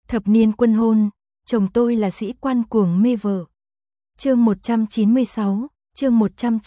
Thập niên quân hôn, chồng tôi là sĩ quan cuồng mê vợ. Chương 196, chương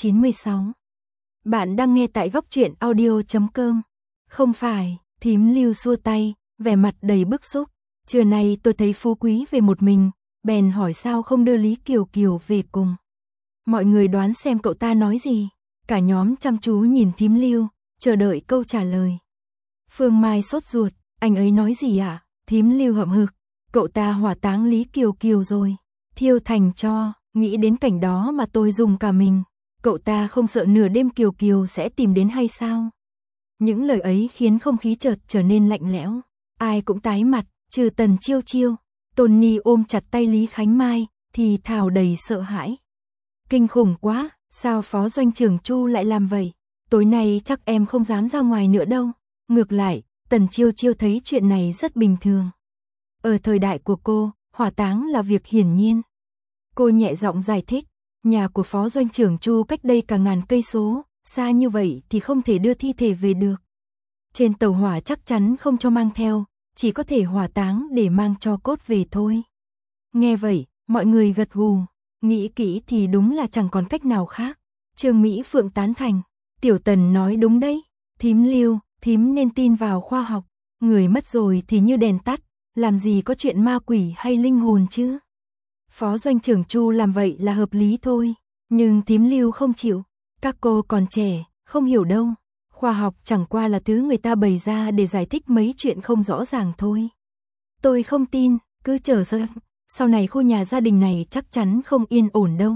196. Bạn đang nghe tại góc truyện audio.com. Không phải, thím Lưu xua tay, vẻ mặt đầy bức xúc. Trưa nay tôi thấy Phú Quý về một mình, bèn hỏi sao không đưa Lý Kiều Kiều về cùng. Mọi người đoán xem cậu ta nói gì. Cả nhóm chăm chú nhìn thím Lưu, chờ đợi câu trả lời. Phương Mai sốt ruột, anh ấy nói gì ạ? Thím Lưu hậm hực, cậu ta hỏa táng Lý Kiều Kiều rồi, thiêu thành tro. Nghĩ đến cảnh đó mà tôi dùng cả mình. Cậu ta không sợ nửa đêm Kiều Kiều sẽ tìm đến hay sao? Những lời ấy khiến không khí chợt trở nên lạnh lẽo. Ai cũng tái mặt, trừ Tần Chiêu Chiêu. Tony ôm chặt tay Lý Khánh Mai, thì thào đầy sợ hãi. Kinh khủng quá, sao Phó Doanh trưởng Chu lại làm vậy? Tối nay chắc em không dám ra ngoài nữa đâu. Ngược lại, Tần Chiêu Chiêu thấy chuyện này rất bình thường. Ở thời đại của cô, hỏa táng là việc hiển nhiên. Cô nhẹ giọng giải thích, nhà của Phó Doanh trưởng Chu cách đây cả ngàn cây số, xa như vậy thì không thể đưa thi thể về được. Trên tàu hỏa chắc chắn không cho mang theo, chỉ có thể hỏa táng để mang tro cốt về thôi. Nghe vậy, mọi người gật gù, nghĩ kỹ thì đúng là chẳng còn cách nào khác. Trương Mỹ Phượng tán thành, Tiểu Tần nói đúng đấy, thím Lưu, thím nên tin vào khoa học, người mất rồi thì như đèn tắt, làm gì có chuyện ma quỷ hay linh hồn chứ. Phó Doanh trưởng Chu làm vậy là hợp lý thôi, nhưng thím Lưu không chịu, các cô còn trẻ, không hiểu đâu. Khoa học chẳng qua là thứ người ta bày ra để giải thích mấy chuyện không rõ ràng thôi. Tôi không tin, cứ chờ xem, sau này khu nhà gia đình này chắc chắn không yên ổn đâu.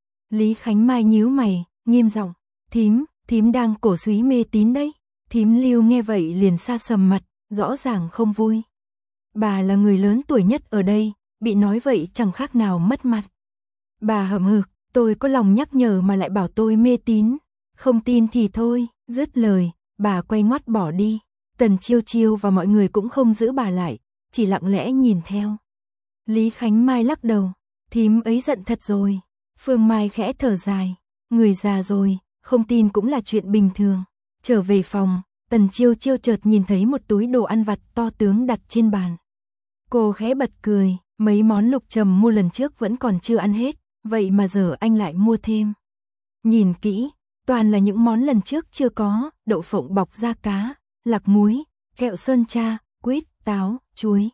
Lý Khánh Mai nhíu mày, nghiêm giọng, thím đang cổ suý mê tín đấy. Thím Lưu nghe vậy liền sa sầm mặt, rõ ràng không vui. Bà là người lớn tuổi nhất ở đây, bị nói vậy chẳng khác nào mất mặt. Bà hậm hực, tôi có lòng nhắc nhở mà lại bảo tôi mê tín. Không tin thì thôi, dứt lời, bà quay ngoắt bỏ đi. Tần Chiêu Chiêu và mọi người cũng không giữ bà lại, chỉ lặng lẽ nhìn theo. Lý Khánh Mai lắc đầu, thím ấy giận thật rồi. Phương Mai khẽ thở dài, người già rồi, không tin cũng là chuyện bình thường. Trở về phòng, Tần Chiêu Chiêu chợt nhìn thấy một túi đồ ăn vặt to tướng đặt trên bàn. Cô khẽ bật cười, mấy món Lục Trầm mua lần trước vẫn còn chưa ăn hết, vậy mà giờ anh lại mua thêm. Nhìn kỹ, toàn là những món lần trước chưa có, đậu phộng bọc da cá, lạc muối, kẹo sơn tra, quýt, táo, chuối.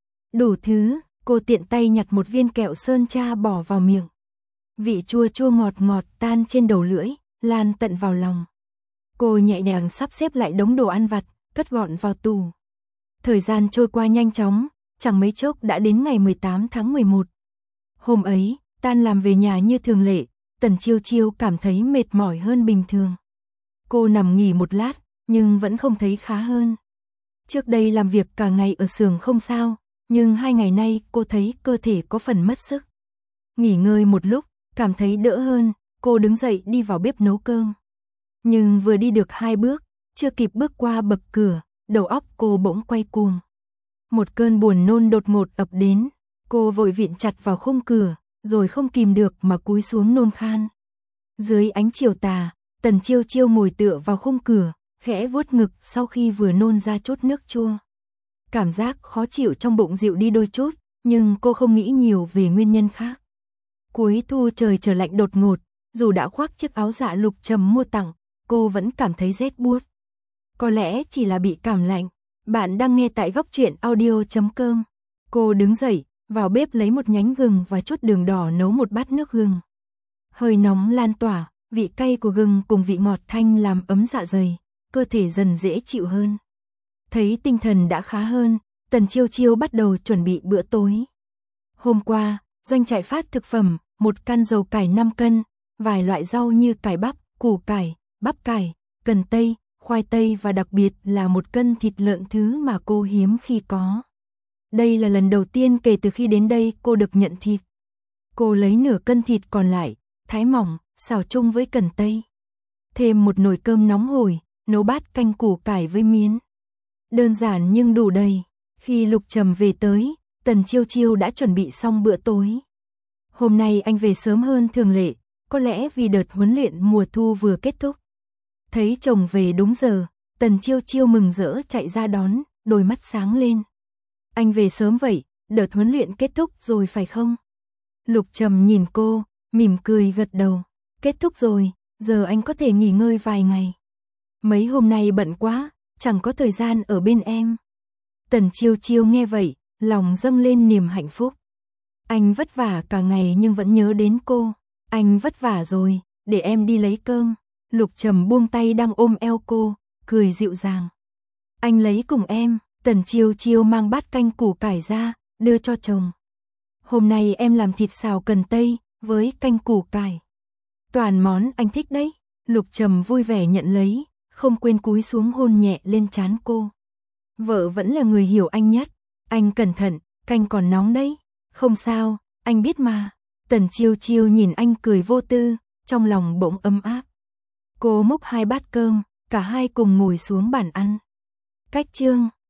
Đủ thứ, cô tiện tay nhặt một viên kẹo sơn tra bỏ vào miệng. Vị chua chua ngọt ngọt tan trên đầu lưỡi, lan tận vào lòng. Cô nhẹ nhàng sắp xếp lại đống đồ ăn vặt, cất gọn vào tủ. Thời gian trôi qua nhanh chóng, chẳng mấy chốc đã đến ngày 18 tháng 11. Hôm ấy, tan làm về nhà như thường lệ, Tần Chiêu Chiêu cảm thấy mệt mỏi hơn bình thường. Cô nằm nghỉ một lát, nhưng vẫn không thấy khá hơn. Trước đây làm việc cả ngày ở xưởng không sao, nhưng 2 ngày nay cô thấy cơ thể có phần mất sức. Nghỉ ngơi một lúc, cảm thấy đỡ hơn, cô đứng dậy đi vào bếp nấu cơm. Nhưng vừa đi được 2 bước, chưa kịp bước qua bậc cửa, đầu óc cô bỗng quay cuồng. Một cơn buồn nôn đột ngột ập đến, cô vội vịn chặt vào khung cửa, rồi không kìm được mà cúi xuống nôn khan. Dưới ánh chiều tà, Tần Chiêu Chiêu ngồi tựa vào khung cửa, khẽ vuốt ngực sau khi vừa nôn ra chút nước chua. Cảm giác khó chịu trong bụng dịu đi đôi chút, nhưng cô không nghĩ nhiều về nguyên nhân khác. Cuối thu trời trở lạnh đột ngột, dù đã khoác chiếc áo dạ Lục Trầm mua tặng, cô vẫn cảm thấy rét buốt. Có lẽ chỉ là bị cảm lạnh. Bạn đang nghe tại góc truyện audio.com. Cô đứng dậy, vào bếp lấy một nhánh gừng và chút đường đỏ nấu một bát nước gừng. Hơi nóng lan tỏa, vị cay của gừng cùng vị ngọt thanh làm ấm dạ dày, cơ thể dần dễ chịu hơn. Thấy tinh thần đã khá hơn, Tần Chiêu Chiêu bắt đầu chuẩn bị bữa tối. Hôm qua, doanh trại phát thực phẩm, 1 can dầu cải 5 cân, vài loại rau như cải bắp, củ cải, bắp cải, cần tây, khoai tây và đặc biệt là 1 cân thịt lợn, thứ mà cô hiếm khi có. Đây là lần đầu tiên kể từ khi đến đây cô được nhận thịt. Cô lấy nửa cân thịt còn lại, thái mỏng, xào chung với cần tây. Thêm một nồi cơm nóng hổi, nấu bát canh củ cải với miến. Đơn giản nhưng đủ đầy. Khi Lục Trầm về tới, Tần Chiêu Chiêu đã chuẩn bị xong bữa tối. Hôm nay anh về sớm hơn thường lệ, có lẽ vì đợt huấn luyện mùa thu vừa kết thúc. Thấy chồng về đúng giờ, Tần Chiêu Chiêu mừng rỡ chạy ra đón, đôi mắt sáng lên. Anh về sớm vậy, đợt huấn luyện kết thúc rồi phải không? Lục Trầm nhìn cô, mỉm cười gật đầu. Kết thúc rồi, giờ anh có thể nghỉ ngơi vài ngày. Mấy hôm nay bận quá, chẳng có thời gian ở bên em. Tần Chiêu Chiêu nghe vậy, lòng dâng lên niềm hạnh phúc. Anh vất vả cả ngày nhưng vẫn nhớ đến cô. Anh vất vả rồi, để em đi lấy cơm. Lục Trầm buông tay đang ôm eo cô, cười dịu dàng. Anh lấy cùng em. Tần Chiêu Chiêu mang bát canh củ cải ra, đưa cho chồng. Hôm nay em làm thịt xào cần tây, với canh củ cải. Toàn món anh thích đấy. Lục Trầm vui vẻ nhận lấy, không quên cúi xuống hôn nhẹ lên trán cô. Vợ vẫn là người hiểu anh nhất. Anh cẩn thận, canh còn nóng đấy. Không sao, anh biết mà. Tần Chiêu Chiêu nhìn anh cười vô tư, trong lòng bỗng ấm áp. Cô múc 2 bát cơm, cả hai cùng ngồi xuống bàn ăn. Cách chương